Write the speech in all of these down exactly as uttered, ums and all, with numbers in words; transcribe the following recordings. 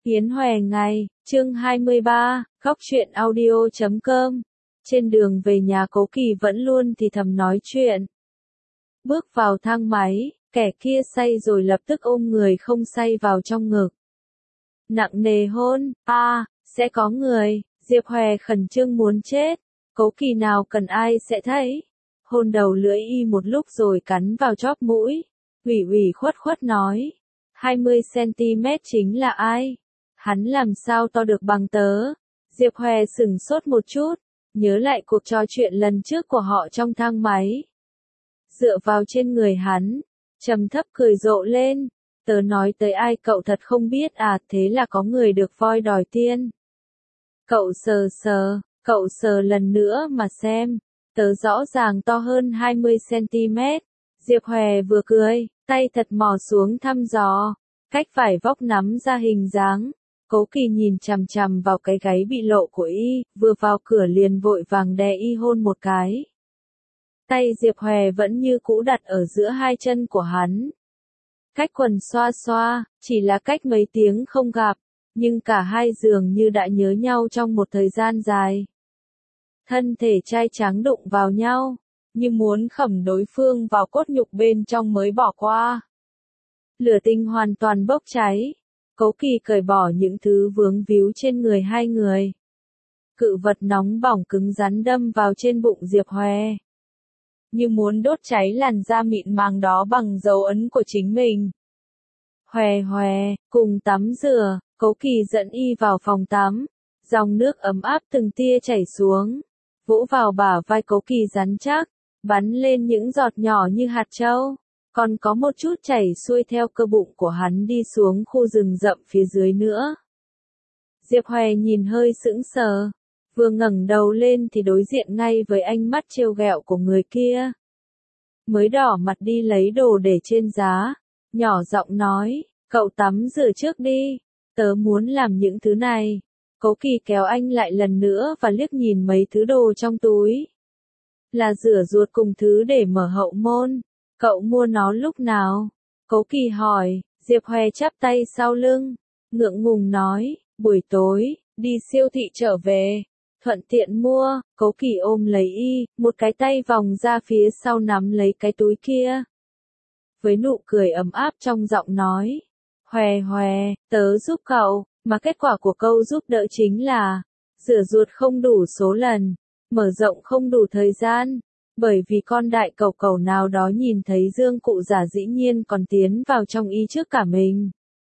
Yến Hòe ngày, chương hai mươi ba, góc truyện audio chấm com. Trên đường về nhà Cố Kỳ vẫn luôn thì thầm nói chuyện. Bước vào thang máy, kẻ kia say rồi lập tức ôm người không say vào trong ngực. Nặng nề hôn, a, à, sẽ có người, Diệp Hòe khẩn trương muốn chết. Cố Kỳ nào cần ai sẽ thấy. Hôn đầu lưỡi y một lúc rồi cắn vào chóp mũi. Ủy ủy khuất khuất nói. hai mươi xăng-ti-mét chính là ai? Hắn làm sao to được bằng tớ? Diệp Hòe sửng sốt một chút, nhớ lại cuộc trò chuyện lần trước của họ trong thang máy. Dựa vào trên người hắn, trầm thấp cười rộ lên. Tớ nói tới ai cậu thật không biết à, thế là có người được voi đòi tiên. Cậu sờ sờ, cậu sờ lần nữa mà xem, tớ rõ ràng to hơn hai mươi xăng-ti-mét. Diệp Hòe vừa cười, tay thật mò xuống thăm dò, cách vải vóc nắm ra hình dáng. Cố Kỳ nhìn chằm chằm vào cái gáy bị lộ của y, vừa vào cửa liền vội vàng đè y hôn một cái. Tay Diệp Hòe vẫn như cũ đặt ở giữa hai chân của hắn. Cách quần xoa xoa, chỉ là cách mấy tiếng không gặp, nhưng cả hai dường như đã nhớ nhau trong một thời gian dài. Thân thể trai trắng đụng vào nhau, như muốn khẩm đối phương vào cốt nhục bên trong mới bỏ qua. Lửa tình hoàn toàn bốc cháy. Cố Kỳ cởi bỏ những thứ vướng víu trên người hai người. Cự vật nóng bỏng cứng rắn đâm vào trên bụng Diệp Hòe. Như muốn đốt cháy làn da mịn màng đó bằng dấu ấn của chính mình. Hòe hòe, cùng tắm rửa, Cố Kỳ dẫn y vào phòng tắm. Dòng nước ấm áp từng tia chảy xuống. Vỗ vào bả vai Cố Kỳ rắn chắc, bắn lên những giọt nhỏ như hạt châu. Còn có một chút chảy xuôi theo cơ bụng của hắn đi xuống khu rừng rậm phía dưới nữa. Diệp Hòe nhìn hơi sững sờ, vừa ngẩng đầu lên thì đối diện ngay với ánh mắt trêu ghẹo của người kia. Mới đỏ mặt đi lấy đồ để trên giá, nhỏ giọng nói, cậu tắm rửa trước đi, tớ muốn làm những thứ này. Cố Kỳ kéo anh lại lần nữa và liếc nhìn mấy thứ đồ trong túi. Là rửa ruột cùng thứ để mở hậu môn. Cậu mua nó lúc nào? Cố Kỳ hỏi. Diệp Hòe chắp tay sau lưng, ngượng ngùng nói, buổi tối, đi siêu thị trở về, thuận tiện mua. Cố Kỳ ôm lấy y, một cái tay vòng ra phía sau nắm lấy cái túi kia. Với nụ cười ấm áp trong giọng nói, Hòe Hòe, tớ giúp cậu, mà kết quả của câu giúp đỡ chính là, rửa ruột không đủ số lần, mở rộng không đủ thời gian. Bởi vì con đại cẩu cẩu nào đó nhìn thấy Dương cụ già dĩ nhiên còn tiến vào trong y trước cả mình.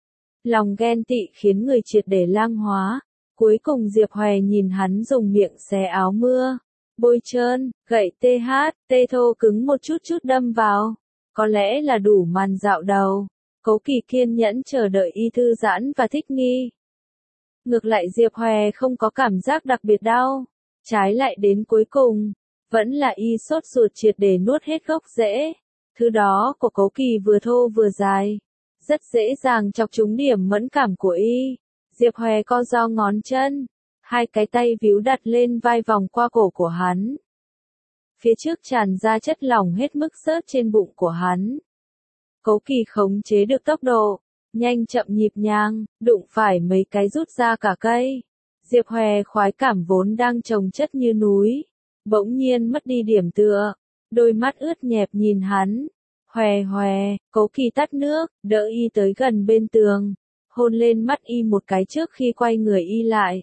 Lòng ghen tị khiến người triệt để lang hóa. Cuối cùng Diệp Hòe nhìn hắn dùng miệng xé áo mưa, bôi trơn, gậy tê hát, tê thô cứng một chút chút đâm vào. Có lẽ là đủ màn dạo đầu. Cố Kỳ kiên nhẫn chờ đợi y thư giãn và thích nghi. Ngược lại Diệp Hòe không có cảm giác đặc biệt đau. Trái lại đến cuối cùng, vẫn là y sốt ruột triệt để nuốt hết gốc rễ. Thứ đó của Cố Kỳ vừa thô vừa dài, rất dễ dàng chọc trúng điểm mẫn cảm của y. Diệp Hòe co ro ngón chân, hai cái tay víu đặt lên vai vòng qua cổ của hắn. Phía trước tràn ra chất lỏng hết mức xớt trên bụng của hắn. Cố Kỳ khống chế được tốc độ, nhanh chậm nhịp nhàng, đụng phải mấy cái rút ra cả cây. Diệp Hòe khoái cảm vốn đang chồng chất như núi, bỗng nhiên mất đi điểm tựa, đôi mắt ướt nhẹp nhìn hắn. Hòe hòe, Cố Kỳ tắt nước, đỡ y tới gần bên tường, hôn lên mắt y một cái trước khi quay người y lại.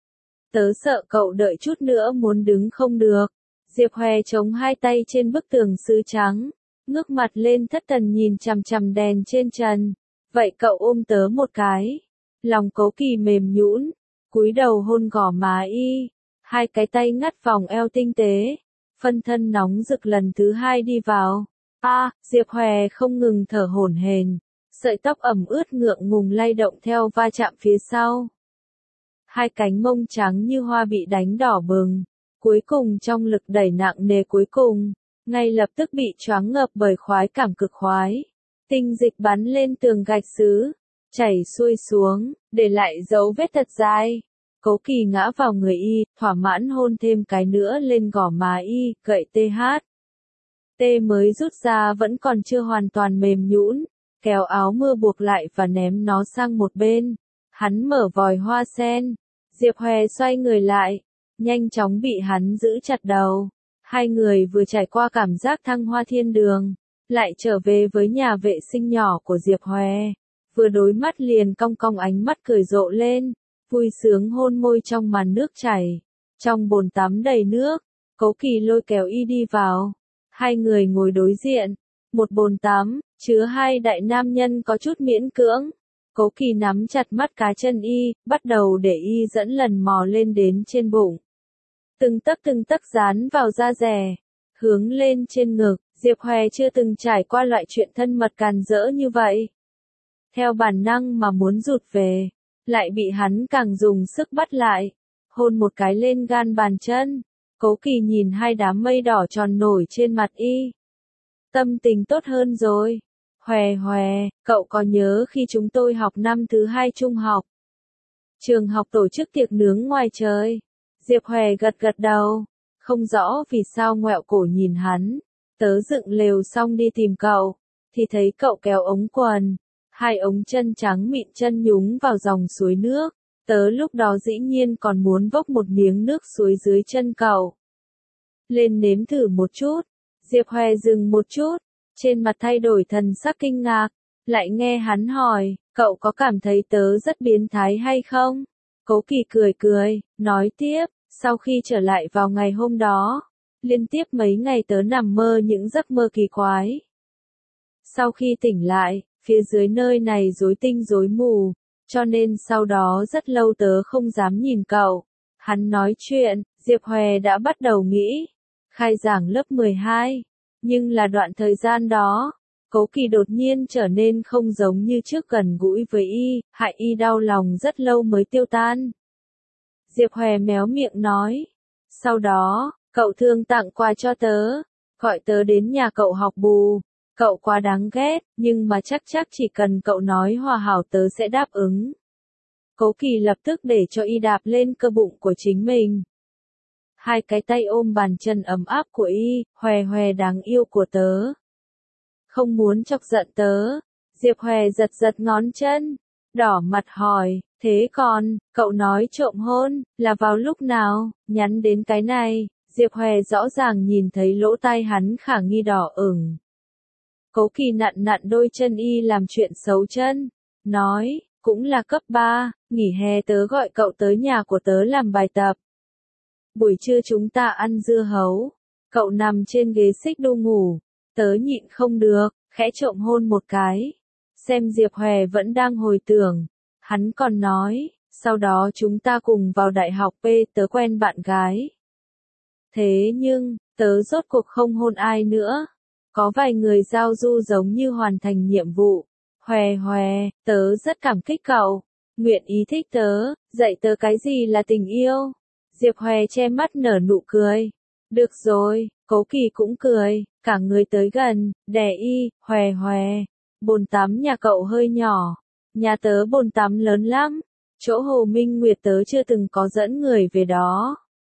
Tớ sợ cậu đợi chút nữa muốn đứng không được. Diệp Hòe chống hai tay trên bức tường sứ trắng, ngước mặt lên thất thần nhìn chằm chằm đèn trên trần. Vậy cậu ôm tớ một cái. Lòng Cố Kỳ mềm nhũn, cúi đầu hôn gò má y. Hai cái tay ngắt vòng eo tinh tế, phân thân nóng rực lần thứ hai đi vào. A, à, Diệp Hòe không ngừng thở hổn hển, sợi tóc ẩm ướt ngượng ngùng lay động theo va chạm phía sau. Hai cánh mông trắng như hoa bị đánh đỏ bừng, cuối cùng trong lực đẩy nặng nề cuối cùng, ngay lập tức bị choáng ngợp bởi khoái cảm cực khoái. Tinh dịch bắn lên tường gạch sứ, chảy xuôi xuống, để lại dấu vết thật dài. Cố Kỳ ngã vào người y, thỏa mãn hôn thêm cái nữa lên gò má y, gậy tê hát. Tê mới rút ra vẫn còn chưa hoàn toàn mềm nhũn, kéo áo mưa buộc lại và ném nó sang một bên. Hắn mở vòi hoa sen. Diệp Hòe xoay người lại, nhanh chóng bị hắn giữ chặt đầu. Hai người vừa trải qua cảm giác thăng hoa thiên đường, lại trở về với nhà vệ sinh nhỏ của Diệp Hòe. Vừa đối mắt liền cong cong ánh mắt cười rộ lên, vui sướng hôn môi trong màn nước chảy. Trong bồn tắm đầy nước, Cố Kỳ lôi kéo y đi vào. Hai người ngồi đối diện, một bồn tắm, chứa hai đại nam nhân có chút miễn cưỡng. Cố Kỳ nắm chặt mắt cá chân y, bắt đầu để y dẫn lần mò lên đến trên bụng. Từng tấc từng tấc dán vào da dẻ, hướng lên trên ngực. Diệp Hòe chưa từng trải qua loại chuyện thân mật càn rỡ như vậy. Theo bản năng mà muốn rụt về, lại bị hắn càng dùng sức bắt lại, hôn một cái lên gan bàn chân. Cố Kỳ nhìn hai đám mây đỏ tròn nổi trên mặt y. Tâm tình tốt hơn rồi. Hòe hòe, cậu có nhớ khi chúng tôi học năm thứ hai trung học? Trường học tổ chức tiệc nướng ngoài trời. Diệp Hòe gật gật đầu, không rõ vì sao ngoẹo cổ nhìn hắn. Tớ dựng lều xong đi tìm cậu, thì thấy cậu kéo ống quần. Hai ống chân trắng mịn chân nhúng vào dòng suối nước. Tớ lúc đó dĩ nhiên còn muốn vốc một miếng nước suối dưới chân cậu. Lên nếm thử một chút. Diệp Hòe dừng một chút, trên mặt thay đổi thần sắc kinh ngạc, lại nghe hắn hỏi, cậu có cảm thấy tớ rất biến thái hay không? Cố Kỳ cười cười, nói tiếp, sau khi trở lại vào ngày hôm đó, liên tiếp mấy ngày tớ nằm mơ những giấc mơ kỳ quái. Sau khi tỉnh lại, phía dưới nơi này rối tinh rối mù, cho nên sau đó rất lâu tớ không dám nhìn cậu. Hắn nói chuyện, Diệp Hòe đã bắt đầu nghĩ, khai giảng lớp mười hai, nhưng là đoạn thời gian đó, Cố Kỳ đột nhiên trở nên không giống như trước gần gũi với y, hại y đau lòng rất lâu mới tiêu tan. Diệp Hòe méo miệng nói, sau đó, cậu thương tặng quà cho tớ, gọi tớ đến nhà cậu học bù. Cậu quá đáng ghét, nhưng mà chắc chắc chỉ cần cậu nói hòa hảo tớ sẽ đáp ứng. Cố Kỳ lập tức để cho y đạp lên cơ bụng của chính mình. Hai cái tay ôm bàn chân ấm áp của y, Hòe Hòe đáng yêu của tớ. Không muốn chọc giận tớ. Diệp Hòe giật giật ngón chân, đỏ mặt hỏi, thế còn, cậu nói trộm hôn, là vào lúc nào? Nhắn đến cái này, Diệp Hòe rõ ràng nhìn thấy lỗ tai hắn khả nghi đỏ ửng. Cố Kỳ nặn nặn đôi chân y làm chuyện xấu chân, nói, cũng là cấp ba, nghỉ hè tớ gọi cậu tới nhà của tớ làm bài tập. Buổi trưa chúng ta ăn dưa hấu, cậu nằm trên ghế xích đu ngủ, tớ nhịn không được, khẽ trộm hôn một cái. Xem Diệp Hòe vẫn đang hồi tưởng, hắn còn nói, sau đó chúng ta cùng vào đại học P tớ quen bạn gái. Thế nhưng, tớ rốt cuộc không hôn ai nữa. Có vài người giao du giống như hoàn thành nhiệm vụ. Hòe Hòe, tớ rất cảm kích cậu. Nguyện ý thích tớ, dạy tớ cái gì là tình yêu. Diệp Hòe che mắt nở nụ cười. Được rồi, Cố Kỳ cũng cười, cả người tới gần, đè y, Hòe Hòe. Bồn tắm nhà cậu hơi nhỏ. Nhà tớ bồn tắm lớn lắm. Chỗ Hồ Minh Nguyệt tớ chưa từng có dẫn người về đó.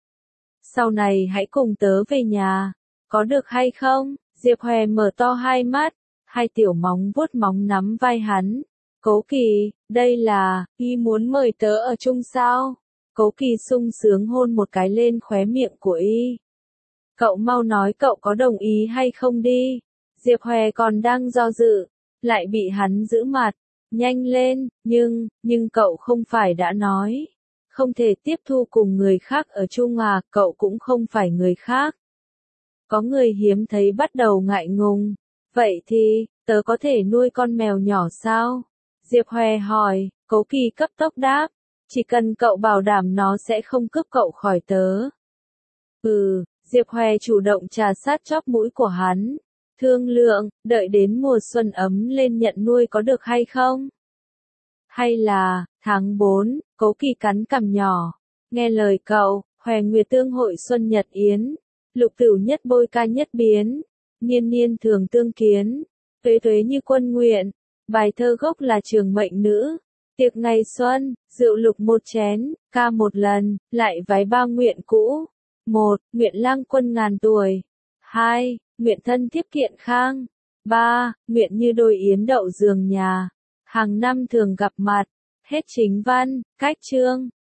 Sau này hãy cùng tớ về nhà. Có được hay không? Diệp Hòe mở to hai mắt, hai tiểu móng vuốt móng nắm vai hắn. Cố Kỳ, đây là, y muốn mời tớ ở chung sao? Cố Kỳ sung sướng hôn một cái lên khóe miệng của y. Cậu mau nói cậu có đồng ý hay không đi. Diệp Hòe còn đang do dự, lại bị hắn giữ mặt. Nhanh lên, nhưng, nhưng cậu không phải đã nói. Không thể tiếp thu cùng người khác ở chung à, cậu cũng không phải người khác. Có người hiếm thấy bắt đầu ngại ngùng. Vậy thì, tớ có thể nuôi con mèo nhỏ sao? Diệp Hòe hỏi, Cố Kỳ cấp tốc đáp. Chỉ cần cậu bảo đảm nó sẽ không cướp cậu khỏi tớ. Ừ, Diệp Hòe chủ động trà sát chóp mũi của hắn. Thương lượng, đợi đến mùa xuân ấm lên nhận nuôi có được hay không? Hay là, tháng bốn, Cố Kỳ cắn cằm nhỏ. Nghe lời cậu, Hòe Nguyệt tương hội xuân nhật yến. Lục Tửu nhất bôi ca nhất biến, niên niên thường tương kiến, tuế tuế như quân nguyện. Bài thơ gốc là Trường Mệnh Nữ. Tiệc ngày xuân, rượu lục một chén, ca một lần, lại vái ba nguyện cũ. Một, nguyện lang quân ngàn tuổi. Hai, nguyện thân thiếp kiện khang. Ba, nguyện như đôi yến đậu giường nhà, hàng năm thường gặp mặt. Hết chính văn, cách chương.